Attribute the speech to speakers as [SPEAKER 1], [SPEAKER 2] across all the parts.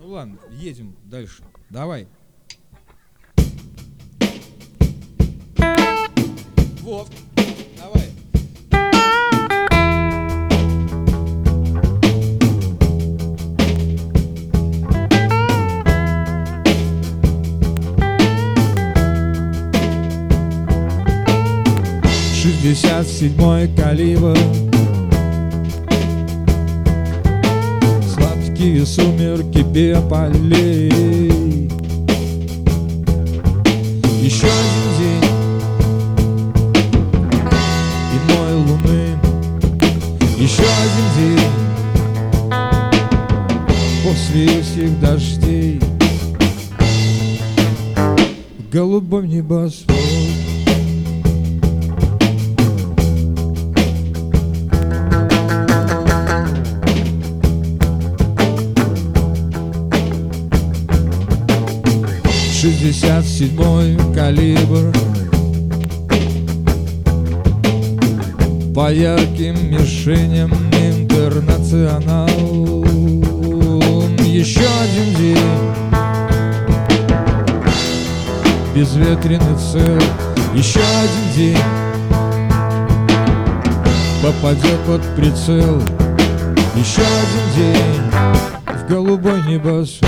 [SPEAKER 1] Ну ладно, едем дальше. Давай. Вов, давай. «67-й калибр», сладкие сумерки биополей. Еще один день иной луны, еще один день после этих дождей. Голубой небосвод. 67-й калибр по ярким мишеням интернационал. Еще один день безветренный цел. Еще один день попадет под прицел. Еще один день в голубой небосвод.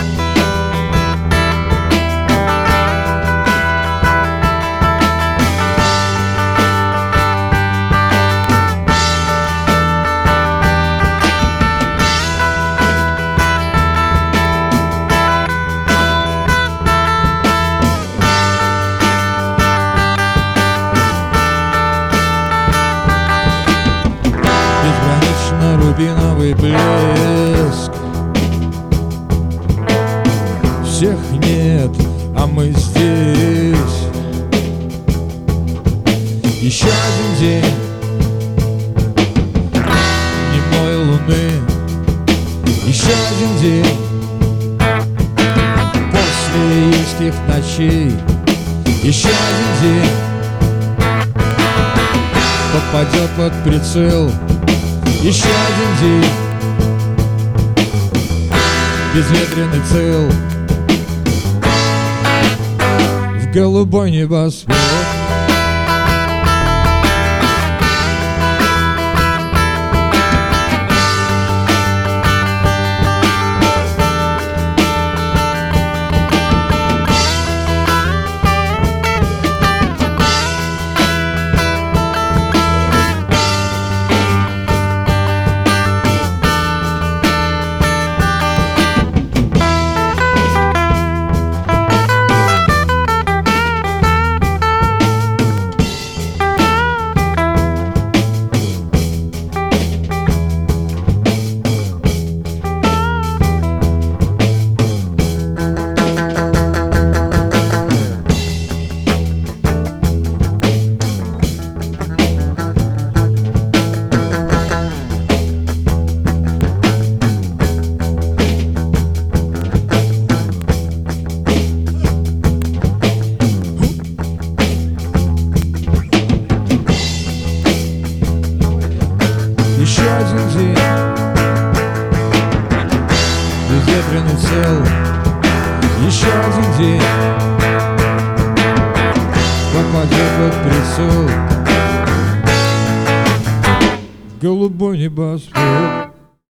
[SPEAKER 1] Рубиновый блеск. Всех нет, а мы здесь. Еще один день немой луны. Еще один день после июльских ночей. Еще один день попадет под прицел. Еще один день безветренный цел в голубой небосвод. Еще один день безветренный цел. Еще один день попадет под прицел голубой небосвод.